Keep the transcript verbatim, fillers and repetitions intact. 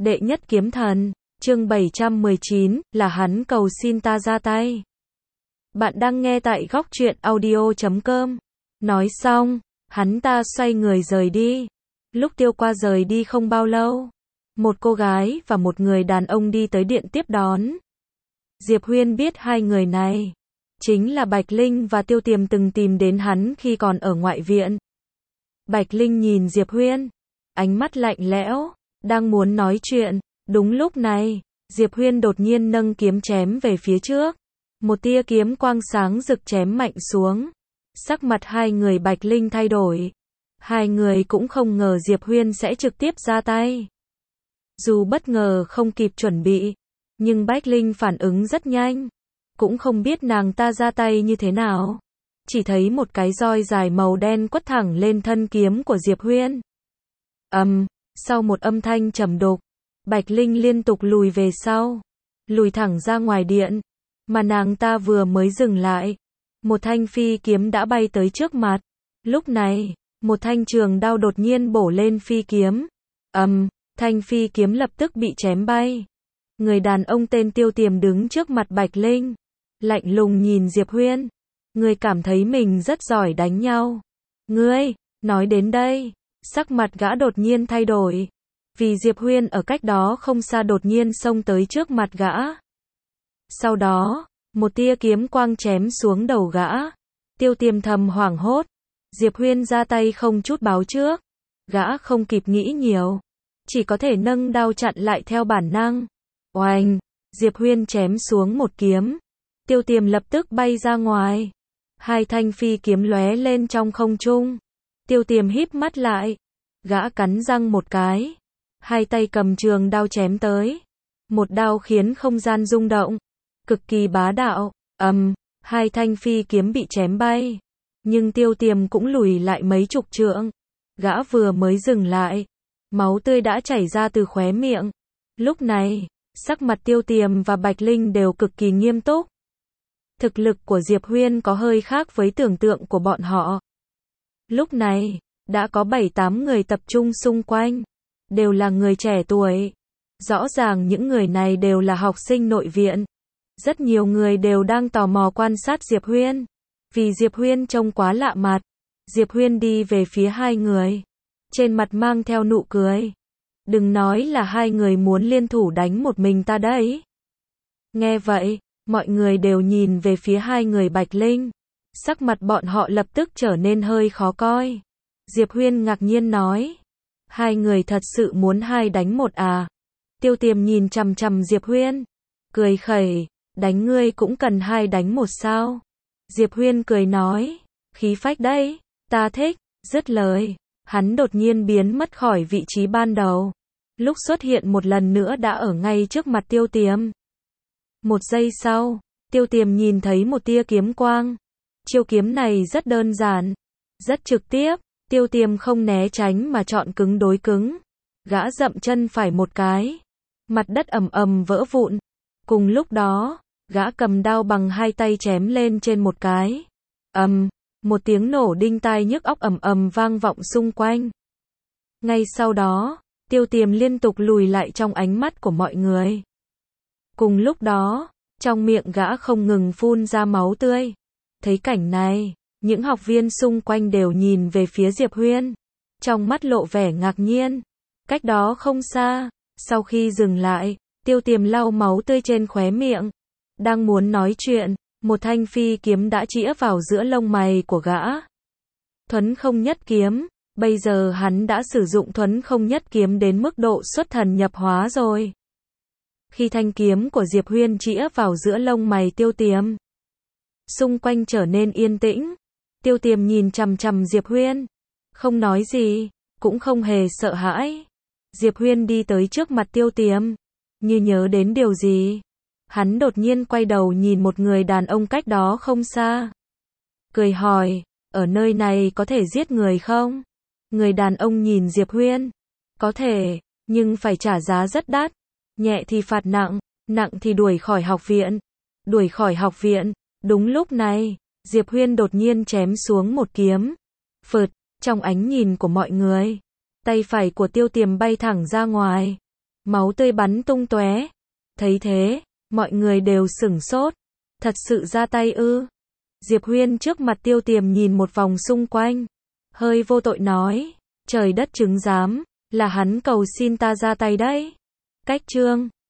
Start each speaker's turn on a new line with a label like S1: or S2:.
S1: Đệ nhất kiếm thần, chương bảy trăm mười chín, là hắn cầu xin ta ra tay. Bạn đang nghe tại góc truyện audio chấm com. Nói xong, hắn ta xoay người rời đi. Lúc Tiêu Qua rời đi không bao lâu, một cô gái và một người đàn ông đi tới điện tiếp đón. Diệp Huyên biết hai người này chính là Bạch Linh và Tiêu Tiềm từng tìm đến hắn khi còn ở ngoại viện. Bạch Linh nhìn Diệp Huyên, ánh mắt lạnh lẽo, đang muốn nói chuyện. Đúng lúc này, Diệp Huyên đột nhiên nâng kiếm chém về phía trước. Một tia kiếm quang sáng rực chém mạnh xuống. Sắc mặt hai người Bạch Linh thay đổi. Hai người cũng không ngờ Diệp Huyên sẽ trực tiếp ra tay. Dù bất ngờ không kịp chuẩn bị, nhưng Bạch Linh phản ứng rất nhanh. Cũng không biết nàng ta ra tay như thế nào. Chỉ thấy một cái roi dài màu đen quất thẳng lên thân kiếm của Diệp Huyên. Ầm, um, sau một âm thanh trầm đục, Bạch Linh liên tục lùi về sau, lùi thẳng ra ngoài điện, mà nàng ta vừa mới dừng lại, một thanh phi kiếm đã bay tới trước mặt. Lúc này, một thanh trường đao đột nhiên bổ lên phi kiếm. Ầm, um, thanh phi kiếm lập tức bị chém bay. Người đàn ông tên Tiêu Tiềm đứng trước mặt Bạch Linh, lạnh lùng nhìn Diệp Huyên. Ngươi cảm thấy mình rất giỏi đánh nhau. Ngươi, nói đến đây, sắc mặt gã đột nhiên thay đổi. Vì Diệp Huyên ở cách đó không xa đột nhiên xông tới trước mặt gã. Sau đó, một tia kiếm quang chém xuống đầu gã. Tiêu Tiềm thầm hoảng hốt. Diệp Huyên ra tay không chút báo trước. Gã không kịp nghĩ nhiều, chỉ có thể nâng đao chặn lại theo bản năng. Oanh, Diệp Huyên chém xuống một kiếm. Tiêu Tiềm lập tức bay ra ngoài. Hai thanh phi kiếm lóe lên trong không trung. Tiêu Tiềm híp mắt lại. Gã cắn răng một cái. Hai tay cầm trường đao chém tới. Một đao khiến không gian rung động. Cực kỳ bá đạo. Ầm, um, hai thanh phi kiếm bị chém bay. Nhưng Tiêu Tiềm cũng lùi lại mấy chục trượng. Gã vừa mới dừng lại, máu tươi đã chảy ra từ khóe miệng. Lúc này, sắc mặt Tiêu Tiềm và Bạch Linh đều cực kỳ nghiêm túc. Thực lực của Diệp Huyên có hơi khác với tưởng tượng của bọn họ. Lúc này, đã có bảy tám người tập trung xung quanh. Đều là người trẻ tuổi. Rõ ràng những người này đều là học sinh nội viện. Rất nhiều người đều đang tò mò quan sát Diệp Huyên. Vì Diệp Huyên trông quá lạ mặt. Diệp Huyên đi về phía hai người. Trên mặt mang theo nụ cười. Đừng nói là hai người muốn liên thủ đánh một mình ta đấy. Nghe vậy, mọi người đều nhìn về phía hai người Bạch Linh. Sắc mặt bọn họ lập tức trở nên hơi khó coi. Diệp Huyên ngạc nhiên nói. Hai người thật sự muốn hai đánh một à? Tiêu Tiềm nhìn chằm chằm Diệp Huyên. Cười khẩy, đánh ngươi cũng cần hai đánh một sao? Diệp Huyên cười nói. Khí phách đấy, ta thích. Dứt lời, hắn đột nhiên biến mất khỏi vị trí ban đầu. Lúc xuất hiện một lần nữa đã ở ngay trước mặt Tiêu Tiềm. Một giây sau, Tiêu Tiềm nhìn thấy một tia kiếm quang. Chiêu kiếm này rất đơn giản, rất trực tiếp. Tiêu Tiềm không né tránh mà chọn cứng đối cứng. Gã dậm chân phải một cái. Mặt đất ầm ầm vỡ vụn. Cùng lúc đó, gã cầm đao bằng hai tay chém lên trên một cái. Ầm, một tiếng nổ đinh tai nhức óc ầm ầm vang vọng xung quanh. Ngay sau đó, Tiêu Tiềm liên tục lùi lại trong ánh mắt của mọi người. Cùng lúc đó, trong miệng gã không ngừng phun ra máu tươi. Thấy cảnh này, những học viên xung quanh đều nhìn về phía Diệp Huyên. Trong mắt lộ vẻ ngạc nhiên. Cách đó không xa, sau khi dừng lại, Tiêu Tiềm lau máu tươi trên khóe miệng. Đang muốn nói chuyện, một thanh phi kiếm đã chĩa vào giữa lông mày của gã. Thuấn không nhất kiếm. Bây giờ hắn đã sử dụng thuấn không nhất kiếm đến mức độ xuất thần nhập hóa rồi. Khi thanh kiếm của Diệp Huyên chĩa vào giữa lông mày Tiêu Tiềm, xung quanh trở nên yên tĩnh. Tiêu Tiềm nhìn chằm chằm Diệp Huyên, không nói gì, cũng không hề sợ hãi. Diệp Huyên đi tới trước mặt Tiêu Tiềm, như nhớ đến điều gì. Hắn đột nhiên quay đầu nhìn một người đàn ông cách đó không xa. Cười hỏi, ở nơi này có thể giết người không? Người đàn ông nhìn Diệp Huyên. Có thể, nhưng phải trả giá rất đắt. Nhẹ thì phạt nặng, nặng thì đuổi khỏi học viện. Đuổi khỏi học viện. Đúng lúc này, Diệp Huyên đột nhiên chém xuống một kiếm. Phượt, trong ánh nhìn của mọi người, tay phải của Tiêu Tiềm bay thẳng ra ngoài. máu tươi bắn tung tóe. Thấy thế, mọi người đều sửng sốt. Thật sự ra tay ư? Diệp Huyên trước mặt Tiêu Tiềm nhìn một vòng xung quanh, hơi vô tội nói, trời đất chứng giám, là hắn cầu xin ta ra tay đấy. Cách chương